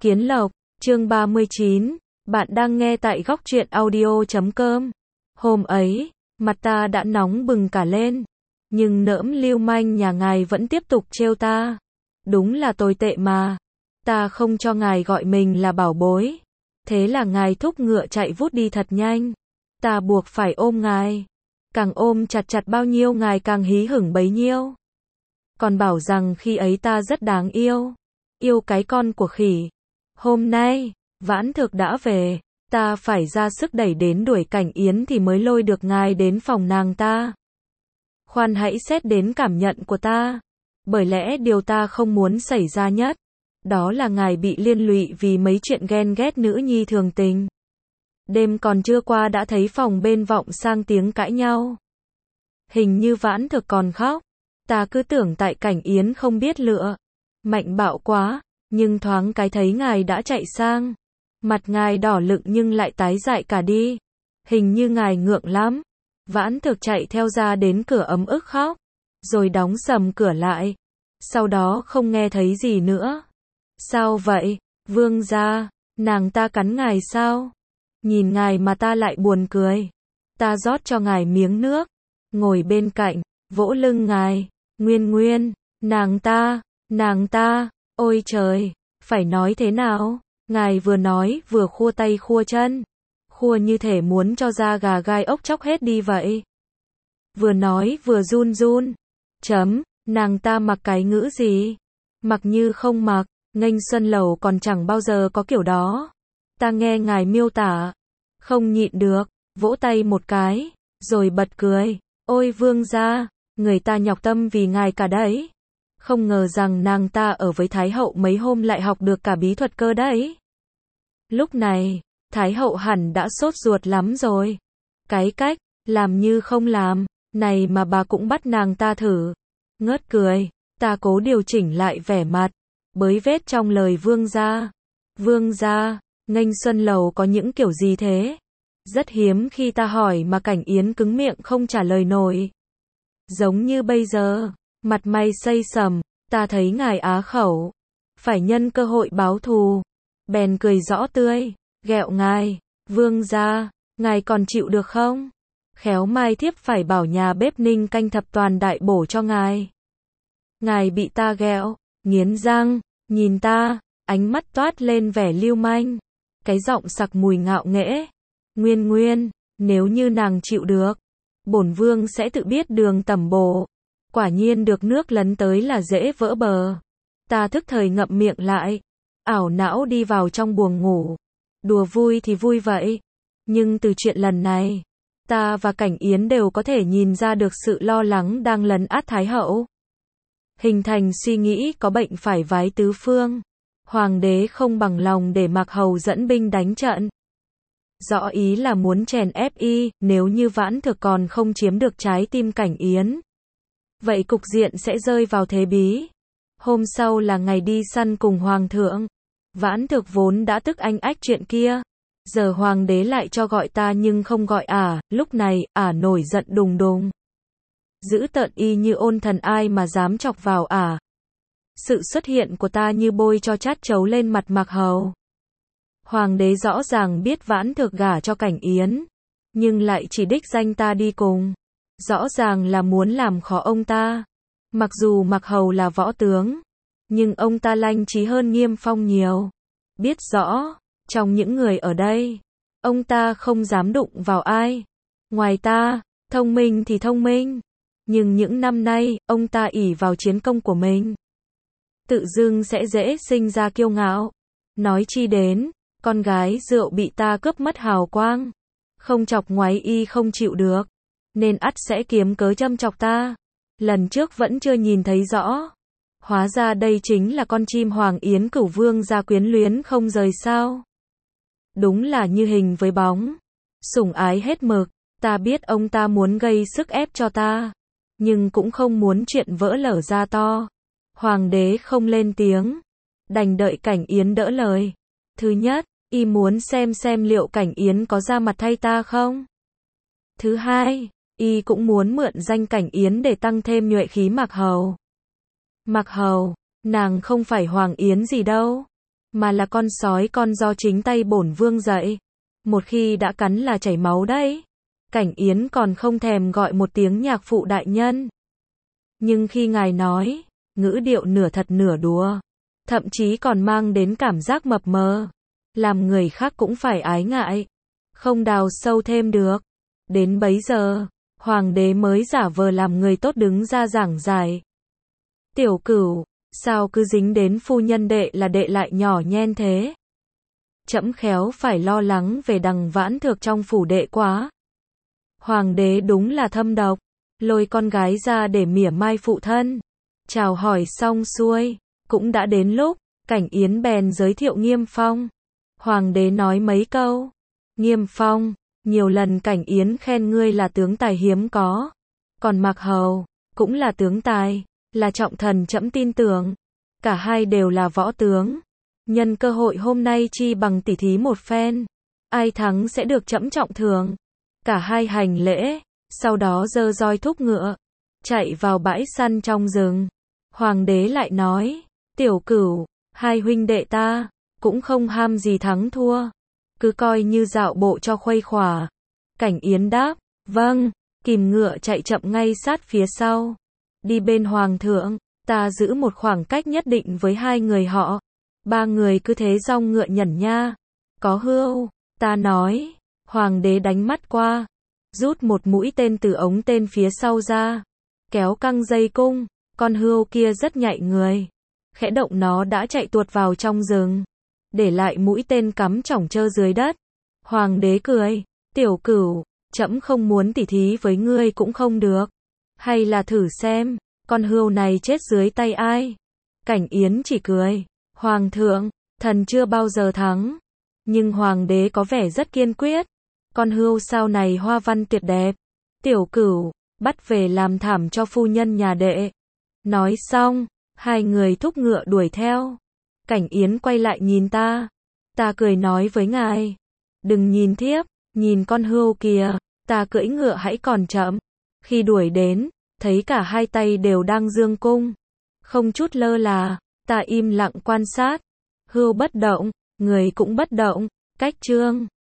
Kiến Lộc, chương 39, bạn đang nghe tại góc truyện audio.com. Hôm ấy, mặt ta đã nóng bừng cả lên, nhưng nỡm lưu manh nhà ngài vẫn tiếp tục trêu ta. Đúng là tồi tệ mà, ta không cho ngài gọi mình là bảo bối. Thế là ngài thúc ngựa chạy vút đi thật nhanh. Ta buộc phải ôm ngài. Càng ôm chặt chặt bao nhiêu ngài càng hí hửng bấy nhiêu. Còn bảo rằng khi ấy ta rất đáng yêu. Yêu cái con của khỉ. Hôm nay, Vãn Thực đã về, ta phải ra sức đẩy đến đuổi Cảnh Yến thì mới lôi được ngài đến phòng nàng ta. Khoan hãy xét đến cảm nhận của ta. Bởi lẽ điều ta không muốn xảy ra nhất, đó là ngài bị liên lụy vì mấy chuyện ghen ghét nữ nhi thường tình. Đêm còn chưa qua đã thấy phòng bên vọng sang tiếng cãi nhau. Hình như Vãn Thực còn khóc. Ta cứ tưởng tại Cảnh Yến không biết lựa. Mạnh bạo quá, nhưng thoáng cái thấy ngài đã chạy sang. Mặt ngài đỏ lựng nhưng lại tái dại cả đi. Hình như ngài ngượng lắm. Vãn Thực chạy theo ra đến cửa ấm ức khóc. Rồi đóng sầm cửa lại. Sau đó không nghe thấy gì nữa. Sao vậy, vương gia, nàng ta cắn ngài sao? Nhìn ngài mà ta lại buồn cười. Ta rót cho ngài miếng nước. Ngồi bên cạnh, vỗ lưng ngài. Nguyên Nguyên, nàng ta, ôi trời, phải nói thế nào? Ngài vừa nói vừa khua tay khua chân. Khua như thể muốn cho da gà gai ốc chóc hết đi vậy. Vừa nói vừa run run. Nàng ta mặc cái ngữ gì? Mặc như không mặc, nghênh xuân lầu còn chẳng bao giờ có kiểu đó. Ta nghe ngài miêu tả, không nhịn được, vỗ tay một cái, rồi bật cười. Ôi vương gia, người ta nhọc tâm vì ngài cả đấy. Không ngờ rằng nàng ta ở với Thái hậu mấy hôm lại học được cả bí thuật cơ đấy. Lúc này, Thái hậu hẳn đã sốt ruột lắm rồi. Cái cách, làm như không làm, này mà bà cũng bắt nàng ta thử. Ngớt cười, ta cố điều chỉnh lại vẻ mặt, bới vết trong lời vương gia. Vương gia, nghênh xuân lầu có những kiểu gì thế? Rất hiếm khi ta hỏi mà Cảnh Yến cứng miệng không trả lời nổi. Giống như bây giờ, mặt mày xây sầm, ta thấy ngài á khẩu. Phải nhân cơ hội báo thù. Bèn cười rõ tươi, ghẹo ngài. Vương gia, ngài còn chịu được không? Khéo mai thiếp phải bảo nhà bếp ninh canh thập toàn đại bổ cho ngài. Ngài bị ta ghẹo, nghiến răng, nhìn ta, ánh mắt toát lên vẻ lưu manh. Cái giọng sặc mùi ngạo nghễ. Nguyên Nguyên, nếu như nàng chịu được, bổn vương sẽ tự biết đường tẩm bổ. Quả nhiên được nước lấn tới là dễ vỡ bờ. Ta thức thời ngậm miệng lại, ảo não đi vào trong buồng ngủ. Đùa vui thì vui vậy, nhưng từ chuyện lần này, ta và Cảnh Yến đều có thể nhìn ra được sự lo lắng đang lấn át Thái hậu. Hình thành suy nghĩ có bệnh phải vái tứ phương. Hoàng đế không bằng lòng để Mạc Hầu dẫn binh đánh trận. Rõ ý là muốn chèn ép y, nếu như Vãn Thực còn không chiếm được trái tim Cảnh Yến. Vậy cục diện sẽ rơi vào thế bí. Hôm sau là ngày đi săn cùng Hoàng thượng. Vãn Thực vốn đã tức anh ách chuyện kia. Giờ Hoàng đế lại cho gọi ta nhưng không gọi lúc này, nổi giận đùng đùng. Giữ tợn y như ôn thần ai mà dám chọc vào Sự xuất hiện của ta như bôi cho chát chấu lên mặt Mạc Hầu. Hoàng đế rõ ràng biết Vãn Thực gả cho Cảnh Yến, nhưng lại chỉ đích danh ta đi cùng. Rõ ràng là muốn làm khó ông ta. Mặc dù Mạc Hầu là võ tướng, nhưng ông ta lanh trí hơn Nghiêm Phong nhiều. Biết rõ, trong những người ở đây, ông ta không dám đụng vào ai. Ngoài ta, thông minh thì thông minh. Nhưng những năm nay, ông ta ỷ vào chiến công của mình. Tự dưng sẽ dễ sinh ra kiêu ngạo. Nói chi đến, con gái rượu bị ta cướp mất hào quang. Không chọc ngoáy y không chịu được. Nên ắt sẽ kiếm cớ châm chọc ta. Lần trước vẫn chưa nhìn thấy rõ. Hóa ra đây chính là con chim Hoàng Yến Cửu Vương gia quyến luyến không rời sao. Đúng là như hình với bóng. Sủng ái hết mực. Ta biết ông ta muốn gây sức ép cho ta. Nhưng cũng không muốn chuyện vỡ lở ra to. Hoàng đế không lên tiếng. Đành đợi Cảnh Yến đỡ lời. Thứ nhất, y muốn xem liệu Cảnh Yến có ra mặt thay ta không. Thứ hai, y cũng muốn mượn danh Cảnh Yến để tăng thêm nhuệ khí Mạc Hầu. Mạc Hầu, nàng không phải Hoàng Yến gì đâu. mà là con sói con do chính tay bổn vương dạy. Một khi đã cắn là chảy máu đấy. Cảnh Yến còn không thèm gọi một tiếng nhạc phụ đại nhân. Nhưng khi ngài nói, ngữ điệu nửa thật nửa đùa, thậm chí còn mang đến cảm giác mập mờ, làm người khác cũng phải ái ngại, không đào sâu thêm được. Đến bấy giờ, hoàng đế mới giả vờ làm người tốt đứng ra giảng giải. Tiểu Cửu, sao cứ dính đến phu nhân đệ là đệ lại nhỏ nhen thế? Trẫm khéo phải lo lắng về đằng Vãn Thược trong phủ đệ quá. Hoàng đế đúng là thâm độc, lôi con gái ra để mỉa mai phụ thân. Chào hỏi xong xuôi, cũng đã đến lúc, Cảnh Yến bèn giới thiệu Nghiêm Phong. Hoàng đế nói mấy câu. Nghiêm Phong, nhiều lần Cảnh Yến khen ngươi là tướng tài hiếm có. Còn Mạc Hầu, cũng là tướng tài, là trọng thần trẫm tin tưởng. Cả hai đều là võ tướng. Nhân cơ hội hôm nay chi bằng tỉ thí một phen. Ai thắng sẽ được trẫm trọng thưởng. Cả hai hành lễ, sau đó giơ roi thúc ngựa, chạy vào bãi săn trong rừng. Hoàng đế lại nói, Tiểu Cửu, hai huynh đệ ta, cũng không ham gì thắng thua. Cứ coi như dạo bộ cho khuây khỏa. Cảnh Yến đáp, vâng, kìm ngựa chạy chậm ngay sát phía sau. Đi bên hoàng thượng, ta giữ một khoảng cách nhất định với hai người họ. Ba người cứ thế dong ngựa nhẩn nha. Có hưu, ta nói. Hoàng đế đánh mắt qua, rút một mũi tên từ ống tên phía sau ra, kéo căng dây cung, con hươu kia rất nhạy người. Khẽ động nó đã chạy tuột vào trong rừng, để lại mũi tên cắm chỏng trơ dưới đất. Hoàng đế cười, Tiểu Cửu, trẫm không muốn tỉ thí với ngươi cũng không được. Hay là thử xem, con hươu này chết dưới tay ai? Cảnh Yến chỉ cười, Hoàng thượng, thần chưa bao giờ thắng. Nhưng hoàng đế có vẻ rất kiên quyết. Con hươu sao này hoa văn tuyệt đẹp. Tiểu Cửu, bắt về làm thảm cho phu nhân nhà đệ. Nói xong, hai người thúc ngựa đuổi theo. Cảnh Yến quay lại nhìn ta. Ta cười nói với ngài, đừng nhìn thiếp, nhìn con hươu kìa. Ta cưỡi ngựa hãy còn chậm. Khi đuổi đến, thấy cả hai tay đều đang giương cung, không chút lơ là. Ta im lặng quan sát. Hươu bất động, người cũng bất động. Cách chương